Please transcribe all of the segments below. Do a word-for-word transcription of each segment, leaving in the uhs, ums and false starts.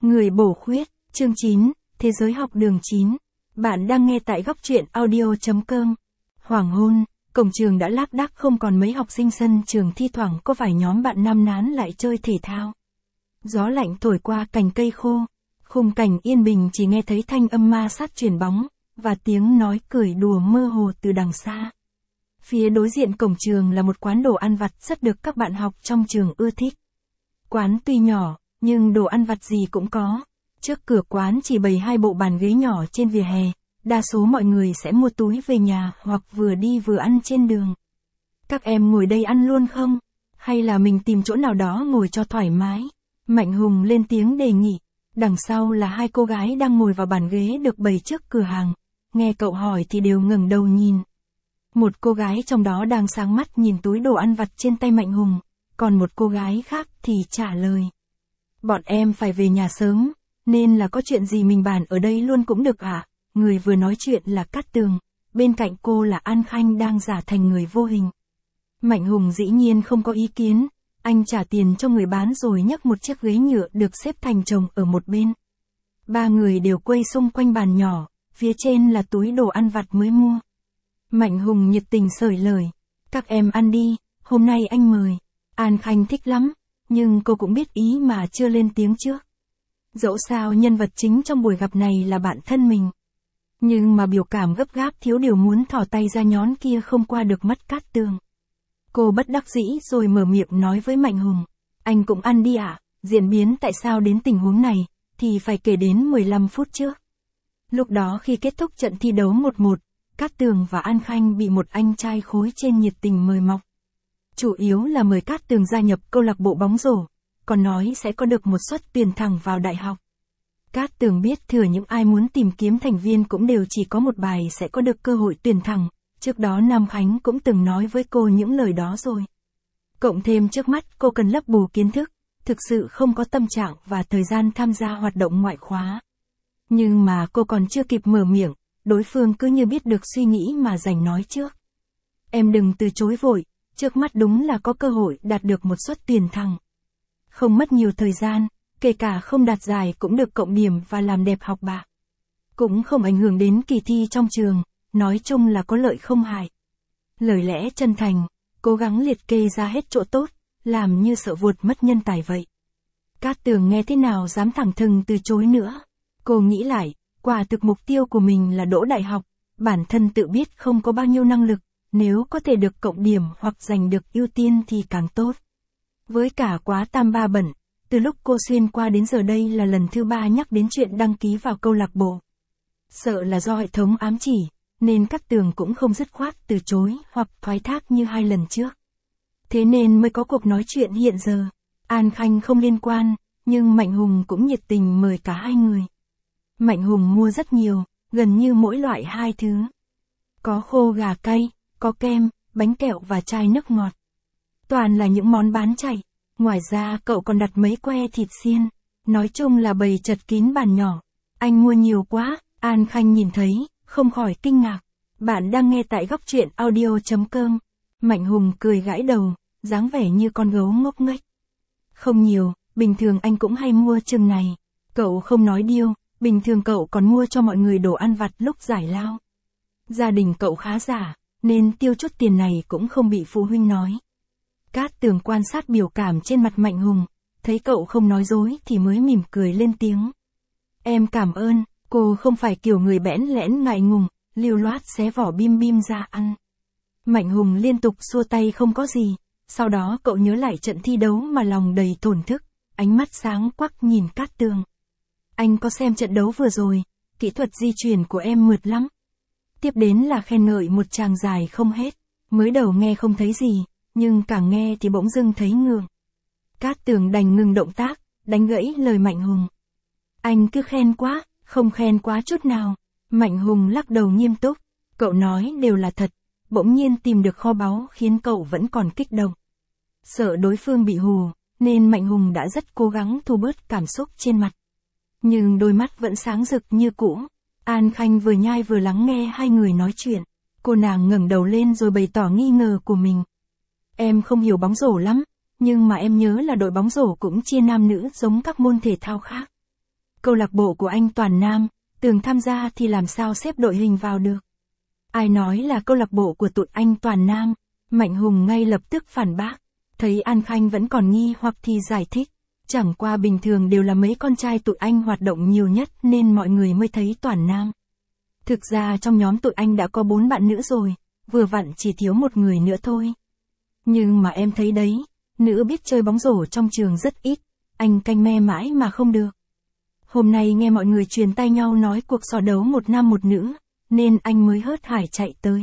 Người bổ khuyết, chương chín, Thế giới học đường chín. Bạn đang nghe tại góc truyện audio.com. Hoàng hôn, cổng trường đã lác đác không còn mấy học sinh, sân trường thi thoảng có vài nhóm bạn nam nán lại chơi thể thao. Gió lạnh thổi qua cành cây khô, khung cảnh yên bình chỉ nghe thấy thanh âm ma sát chuyền bóng, và tiếng nói cười đùa mơ hồ từ đằng xa. Phía đối diện cổng trường là một quán đồ ăn vặt rất được các bạn học trong trường ưa thích. Quán tuy nhỏ, nhưng đồ ăn vặt gì cũng có. Trước cửa quán chỉ bày hai bộ bàn ghế nhỏ trên vỉa hè, đa số mọi người sẽ mua túi về nhà hoặc vừa đi vừa ăn trên đường. Các em ngồi đây ăn luôn không? Hay là mình tìm chỗ nào đó ngồi cho thoải mái? Mạnh Hùng lên tiếng đề nghị. Đằng sau là hai cô gái đang ngồi vào bàn ghế được bày trước cửa hàng. Nghe cậu hỏi thì đều ngẩng đầu nhìn. Một cô gái trong đó đang sáng mắt nhìn túi đồ ăn vặt trên tay Mạnh Hùng, còn một cô gái khác thì trả lời. Bọn em phải về nhà sớm, nên là có chuyện gì mình bàn ở đây luôn cũng được ạ. À? Người vừa nói chuyện là Cát Tường, bên cạnh cô là An Khanh đang giả thành người vô hình. Mạnh Hùng dĩ nhiên không có ý kiến, anh trả tiền cho người bán rồi nhấc một chiếc ghế nhựa được xếp thành chồng ở một bên. Ba người đều quây xung quanh bàn nhỏ, phía trên là túi đồ ăn vặt mới mua. Mạnh Hùng nhiệt tình xởi lời, các em ăn đi, hôm nay anh mời. An Khanh thích lắm, nhưng cô cũng biết ý mà chưa lên tiếng trước. Dẫu sao nhân vật chính trong buổi gặp này là bạn thân mình. Nhưng mà biểu cảm gấp gáp thiếu điều muốn thò tay ra nhón kia không qua được mắt Cát Tường. Cô bất đắc dĩ rồi mở miệng nói với Mạnh Hùng, anh cũng ăn đi ạ. À? Diễn biến tại sao đến tình huống này, thì phải kể đến mười lăm phút trước. Lúc đó khi kết thúc trận thi đấu một một, Cát Tường và An Khanh bị một anh trai khối trên nhiệt tình mời mọc. Chủ yếu là mời Cát Tường gia nhập câu lạc bộ bóng rổ, còn nói sẽ có được một suất tuyển thẳng vào đại học. Cát Tường biết thừa những ai muốn tìm kiếm thành viên cũng đều chỉ có một bài sẽ có được cơ hội tuyển thẳng, trước đó Nam Khánh cũng từng nói với cô những lời đó rồi. Cộng thêm trước mắt cô cần lấp bù kiến thức, thực sự không có tâm trạng và thời gian tham gia hoạt động ngoại khóa. Nhưng mà cô còn chưa kịp mở miệng, đối phương cứ như biết được suy nghĩ mà giành nói trước. Em đừng từ chối vội, trước mắt đúng là có cơ hội đạt được một suất tuyển thẳng. Không mất nhiều thời gian, kể cả không đạt giải cũng được cộng điểm và làm đẹp học bạ. Cũng không ảnh hưởng đến kỳ thi trong trường, nói chung là có lợi không hại. Lời lẽ chân thành, cố gắng liệt kê ra hết chỗ tốt, làm như sợ vuột mất nhân tài vậy. Cát Tường nghe thế nào dám thẳng thừng từ chối nữa. Cô nghĩ lại, quả thực mục tiêu của mình là đỗ đại học, bản thân tự biết không có bao nhiêu năng lực, nếu có thể được cộng điểm hoặc giành được ưu tiên thì càng tốt. Với cả quá tam ba bận, từ lúc cô xuyên qua đến giờ đây là lần thứ ba nhắc đến chuyện đăng ký vào câu lạc bộ. Sợ là do hệ thống ám chỉ, nên Cát Tường cũng không dứt khoát từ chối hoặc thoái thác như hai lần trước. Thế nên mới có cuộc nói chuyện hiện giờ. An Khanh không liên quan, nhưng Mạnh Hùng cũng nhiệt tình mời cả hai người. Mạnh Hùng mua rất nhiều, gần như mỗi loại hai thứ. Có khô gà cay, có kem, bánh kẹo và chai nước ngọt. Toàn là những món bán chạy. Ngoài ra cậu còn đặt mấy que thịt xiên. Nói chung là bày chật kín bàn nhỏ. Anh mua nhiều quá, An Khanh nhìn thấy, không khỏi kinh ngạc. Bạn đang nghe tại góc truyện audio.com. Mạnh Hùng cười gãi đầu, dáng vẻ như con gấu ngốc nghếch. Không nhiều, bình thường anh cũng hay mua chừng này. Cậu không nói điêu, bình thường cậu còn mua cho mọi người đồ ăn vặt lúc giải lao. Gia đình cậu khá giả, nên tiêu chút tiền này cũng không bị phụ huynh nói. Cát Tường quan sát biểu cảm trên mặt Mạnh Hùng, thấy cậu không nói dối thì mới mỉm cười lên tiếng. Em cảm ơn, cô không phải kiểu người bẽn lẽn ngại ngùng, lưu loát xé vỏ bim bim ra ăn. Mạnh Hùng liên tục xua tay không có gì, sau đó cậu nhớ lại trận thi đấu mà lòng đầy thổn thức, ánh mắt sáng quắc nhìn Cát Tường. Anh có xem trận đấu vừa rồi, kỹ thuật di chuyển của em mượt lắm. Tiếp đến là khen ngợi một tràng dài không hết, mới đầu nghe không thấy gì, nhưng càng nghe thì bỗng dưng thấy ngượng. Cát Tường đành ngừng động tác, đánh gãy lời Mạnh Hùng. Anh cứ khen quá, không khen quá chút nào. Mạnh Hùng lắc đầu nghiêm túc, cậu nói đều là thật, bỗng nhiên tìm được kho báu khiến cậu vẫn còn kích động. Sợ đối phương bị hù, nên Mạnh Hùng đã rất cố gắng thu bớt cảm xúc trên mặt. Nhưng đôi mắt vẫn sáng rực như cũ. An Khanh vừa nhai vừa lắng nghe hai người nói chuyện. Cô nàng ngẩng đầu lên rồi bày tỏ nghi ngờ của mình. Em không hiểu bóng rổ lắm, nhưng mà em nhớ là đội bóng rổ cũng chia nam nữ giống các môn thể thao khác. Câu lạc bộ của anh toàn nam, Tường tham gia thì làm sao xếp đội hình vào được. Ai nói là câu lạc bộ của tụi anh toàn nam, Mạnh Hùng ngay lập tức phản bác. Thấy An Khanh vẫn còn nghi hoặc thì giải thích. Chẳng qua bình thường đều là mấy con trai tụi anh hoạt động nhiều nhất nên mọi người mới thấy toàn nam. Thực ra trong nhóm tụi anh đã có bốn bạn nữ rồi, vừa vặn chỉ thiếu một người nữa thôi. Nhưng mà em thấy đấy, nữ biết chơi bóng rổ trong trường rất ít, anh canh me mãi mà không được. Hôm nay nghe mọi người truyền tai nhau nói cuộc so đấu một nam một nữ, nên anh mới hớt hải chạy tới.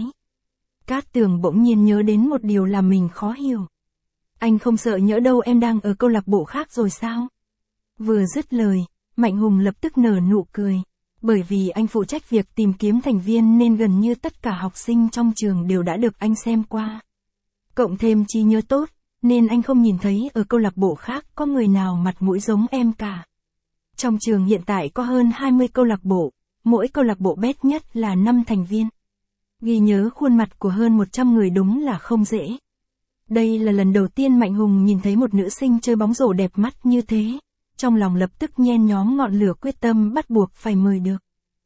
Cát Tường bỗng nhiên nhớ đến một điều làm mình khó hiểu. Anh không sợ nhỡ đâu em đang ở câu lạc bộ khác rồi sao? Vừa dứt lời, Mạnh Hùng lập tức nở nụ cười. Bởi vì anh phụ trách việc tìm kiếm thành viên nên gần như tất cả học sinh trong trường đều đã được anh xem qua. Cộng thêm trí nhớ tốt, nên anh không nhìn thấy ở câu lạc bộ khác có người nào mặt mũi giống em cả. Trong trường hiện tại có hơn hai mươi câu lạc bộ, mỗi câu lạc bộ bét nhất là năm thành viên. Ghi nhớ khuôn mặt của hơn một trăm người đúng là không dễ. Đây là lần đầu tiên Mạnh Hùng nhìn thấy một nữ sinh chơi bóng rổ đẹp mắt như thế. Trong lòng lập tức nhen nhóm ngọn lửa quyết tâm bắt buộc phải mời được.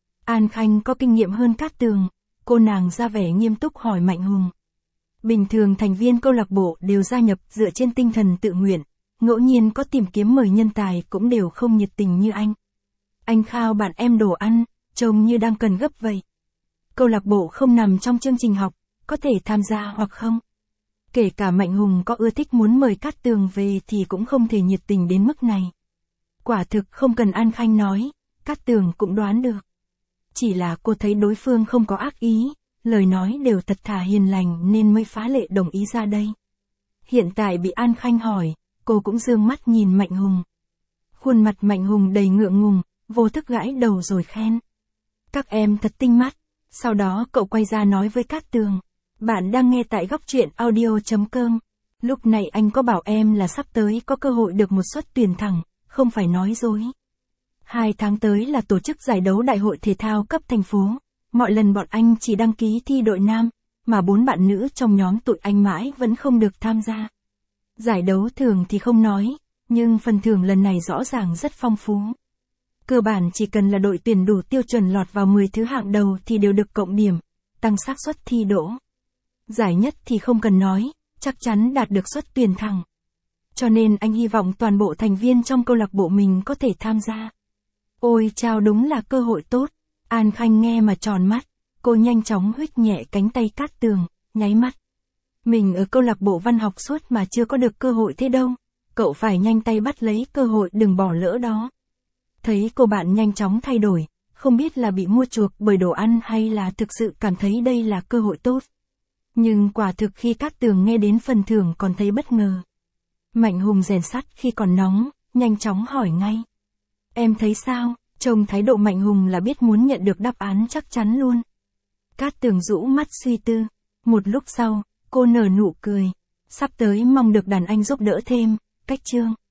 An Khanh có kinh nghiệm hơn Cát Tường, cô nàng ra vẻ nghiêm túc hỏi Mạnh Hùng. Bình thường thành viên câu lạc bộ đều gia nhập dựa trên tinh thần tự nguyện, ngẫu nhiên có tìm kiếm mời nhân tài cũng đều không nhiệt tình như anh. Anh khao bạn em đồ ăn, trông như đang cần gấp vậy. Câu lạc bộ không nằm trong chương trình học, có thể tham gia hoặc không. Kể cả Mạnh Hùng có ưa thích muốn mời Cát Tường về thì cũng không thể nhiệt tình đến mức này. Quả thực không cần An Khanh nói, Cát Tường cũng đoán được. Chỉ là cô thấy đối phương không có ác ý, lời nói đều thật thà hiền lành nên mới phá lệ đồng ý ra đây. Hiện tại bị An Khanh hỏi, cô cũng dương mắt nhìn Mạnh Hùng. Khuôn mặt Mạnh Hùng đầy ngượng ngùng, vô thức gãi đầu rồi khen. Các em thật tinh mắt. Sau đó cậu quay ra nói với Cát Tường. Bạn đang nghe tại góc truyện audio chấm com. Lúc này anh có bảo em là sắp tới có cơ hội được một suất tuyển thẳng, không phải nói dối. Hai tháng tới là tổ chức giải đấu đại hội thể thao cấp thành phố. Mọi lần bọn anh chỉ đăng ký thi đội nam, mà bốn bạn nữ trong nhóm tụi anh mãi vẫn không được tham gia. Giải đấu thường thì không nói, nhưng phần thưởng lần này rõ ràng rất phong phú. Cơ bản chỉ cần là đội tuyển đủ tiêu chuẩn lọt vào mười thứ hạng đầu thì đều được cộng điểm, tăng xác suất thi đỗ. Giải nhất thì không cần nói, chắc chắn đạt được suất tuyển thẳng. Cho nên anh hy vọng toàn bộ thành viên trong câu lạc bộ mình có thể tham gia. Ôi chao, đúng là cơ hội tốt. An Khanh nghe mà tròn mắt, cô nhanh chóng huých nhẹ cánh tay Cát Tường, nháy mắt. Mình ở câu lạc bộ văn học suốt mà chưa có được cơ hội thế đâu, cậu phải nhanh tay bắt lấy cơ hội, đừng bỏ lỡ đó. Thấy cô bạn nhanh chóng thay đổi, không biết là bị mua chuộc bởi đồ ăn hay là thực sự cảm thấy đây là cơ hội tốt. Nhưng quả thực khi Cát Tường nghe đến phần thưởng còn thấy bất ngờ. Mạnh Hùng rèn sắt khi còn nóng, nhanh chóng hỏi ngay. Em thấy sao? Trông thái độ Mạnh Hùng là biết muốn nhận được đáp án chắc chắn luôn. Cát Tường rũ mắt suy tư. Một lúc sau, cô nở nụ cười. Sắp tới mong được đàn anh giúp đỡ thêm, cách chương.